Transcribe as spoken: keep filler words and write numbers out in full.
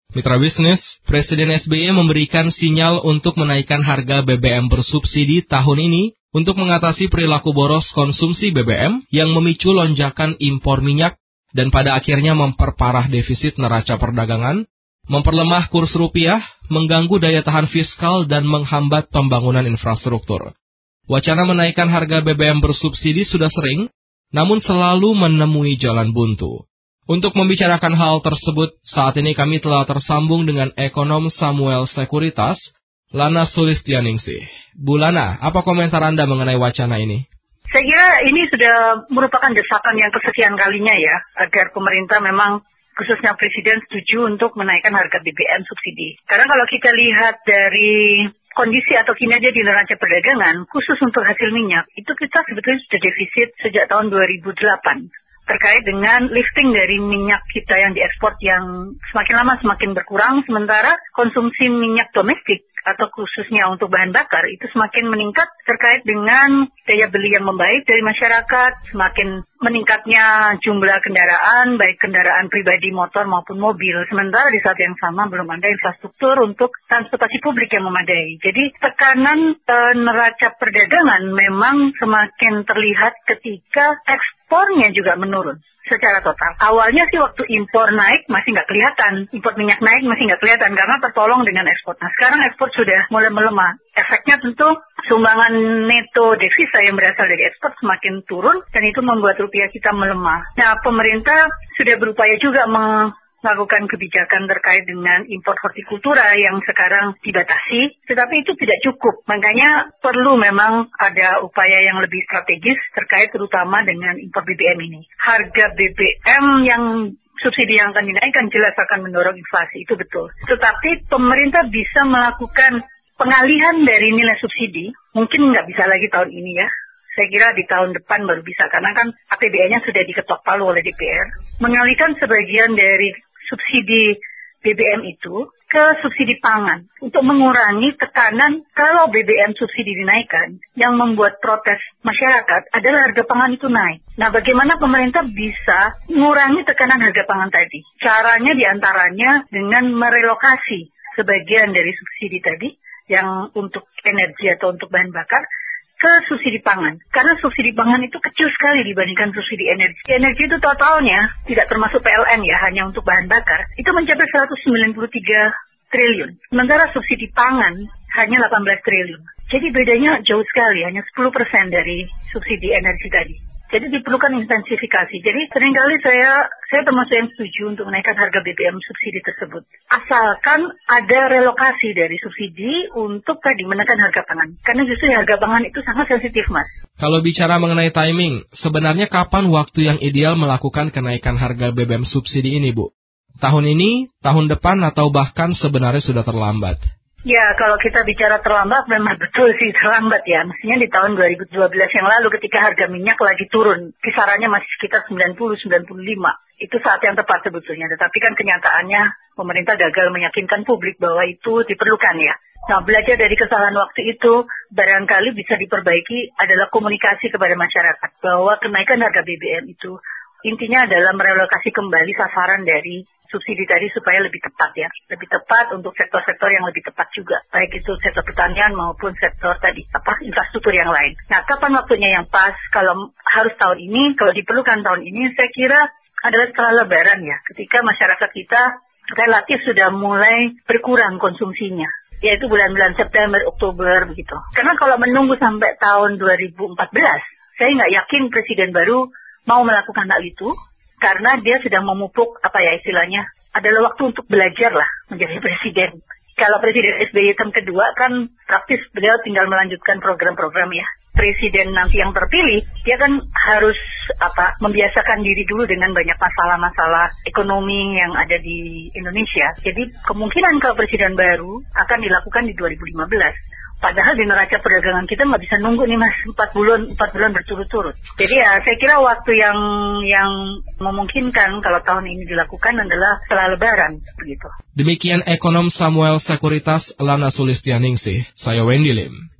Mitra bisnis, Presiden S B Y memberikan sinyal untuk menaikkan harga B B M bersubsidi tahun ini untuk mengatasi perilaku boros konsumsi B B M yang memicu lonjakan impor minyak dan pada akhirnya memperparah defisit neraca perdagangan, memperlemah kurs rupiah, mengganggu daya tahan fiskal dan menghambat pembangunan infrastruktur. Wacana menaikkan harga B B M bersubsidi sudah sering, namun selalu menemui jalan buntu. Untuk membicarakan hal tersebut, saat ini kami telah tersambung dengan ekonom Samuel Sekuritas, Lana Sulistianingsih. Bu Lana, apa komentar Anda mengenai wacana ini? Saya kira ini sudah merupakan desakan yang kesekian kalinya ya, agar pemerintah memang khususnya Presiden setuju untuk menaikkan harga B B M subsidi. Karena kalau kita lihat dari kondisi atau kinerja di neraca perdagangan, khusus untuk hasil minyak, itu kita sebetulnya sudah defisit sejak tahun dua ribu delapan. Terkait dengan lifting dari minyak kita yang diekspor yang semakin lama semakin berkurang, sementara konsumsi minyak domestik atau khususnya untuk bahan bakar itu semakin meningkat terkait dengan daya beli yang membaik dari masyarakat, semakin meningkatnya jumlah kendaraan, baik kendaraan pribadi, motor maupun mobil. Sementara di saat yang sama belum ada infrastruktur untuk transportasi publik yang memadai. Jadi tekanan e, neraca perdagangan memang semakin terlihat ketika ekspornya juga menurun secara total. Awalnya sih waktu impor naik masih nggak kelihatan, impor minyak naik masih nggak kelihatan karena tertolong dengan ekspor. Nah sekarang ekspor sudah mulai melemah. Efeknya tentu sumbangan neto devisa yang berasal dari ekspor semakin turun dan itu membuat rupiah kita melemah. Nah pemerintah sudah berupaya juga melakukan kebijakan terkait dengan impor hortikultura yang sekarang dibatasi, tetapi itu tidak cukup. Makanya perlu memang ada upaya yang lebih strategis terkait terutama dengan impor B B M ini. Harga B B M yang subsidi yang akan dinaikkan jelas akan mendorong inflasi, itu betul. Tetapi pemerintah bisa melakukan pengalihan dari nilai subsidi, mungkin nggak bisa lagi tahun ini ya. Saya kira di tahun depan baru bisa, karena kan A P B N-nya sudah diketok palu oleh D P R. Mengalihkan sebagian dari subsidi B B M itu ke subsidi pangan untuk mengurangi tekanan kalau B B M subsidi dinaikkan. Yang membuat protes masyarakat adalah harga pangan itu naik. Nah, bagaimana pemerintah bisa mengurangi tekanan harga pangan tadi? Caranya diantaranya dengan merelokasi sebagian dari subsidi tadi yang untuk energi atau untuk bahan bakar ke subsidi pangan. Karena subsidi pangan itu kecil sekali dibandingkan subsidi energi. Energi itu totalnya, tidak termasuk P L N ya, hanya untuk bahan bakar, itu mencapai seratus sembilan puluh tiga triliun. Sementara subsidi pangan hanya delapan belas triliun. Jadi bedanya jauh sekali, hanya sepuluh persen dari subsidi energi tadi. Jadi diperlukan intensifikasi. Jadi seringkali saya saya termasuk yang setuju untuk menaikkan harga B B M subsidi tersebut. Asalkan ada relokasi dari subsidi untuk tadi menekan harga pangan. Karena justru harga pangan itu sangat sensitif, Mas. Kalau bicara mengenai timing, sebenarnya kapan waktu yang ideal melakukan kenaikan harga B B M subsidi ini, Bu? Tahun ini, tahun depan, atau bahkan sebenarnya sudah terlambat? Ya, kalau kita bicara terlambat, memang betul sih terlambat ya. Mestinya di tahun dua ribu dua belas yang lalu ketika harga minyak lagi turun, kisarannya masih sekitar sembilan puluh sampai sembilan puluh lima. Itu saat yang tepat sebetulnya. Tetapi kan kenyataannya pemerintah gagal meyakinkan publik bahwa itu diperlukan ya. Nah, belajar dari kesalahan waktu itu, barangkali bisa diperbaiki adalah komunikasi kepada masyarakat. Bahwa kenaikan harga B B M itu intinya adalah merelokasi kembali sasaran dari subsidi tadi supaya lebih tepat ya. Lebih tepat untuk sektor-sektor yang lebih tepat juga. Baik itu sektor pertanian maupun sektor tadi, apa, infrastruktur yang lain. Nah, kapan waktunya yang pas? Kalau harus tahun ini, kalau diperlukan tahun ini, saya kira adalah setelah Lebaran ya. Ketika masyarakat kita relatif sudah mulai berkurang konsumsinya. Yaitu bulan-bulan September, Oktober begitu. Karena kalau menunggu sampai tahun dua ribu empat belas, saya nggak yakin Presiden baru mau melakukan hal itu. Karena dia sedang memupuk, apa ya istilahnya, adalah waktu untuk belajar lah menjadi presiden. Kalau Presiden S B Y term kedua kan praktis beliau tinggal melanjutkan program-program ya. Presiden nanti yang terpilih, dia kan harus apa membiasakan diri dulu dengan banyak masalah-masalah ekonomi yang ada di Indonesia. Jadi kemungkinan kalau presiden baru akan dilakukan di dua ribu lima belas. Padahal di neraca perdagangan kita nggak bisa nunggu nih Mas, empat bulan empat bulan berturut-turut. Jadi ya saya kira waktu yang yang memungkinkan kalau tahun ini dilakukan adalah setelah Lebaran begitu. Demikian ekonom Samuel Sekuritas, Lana Sulistianingsih. Saya Wendy Lim.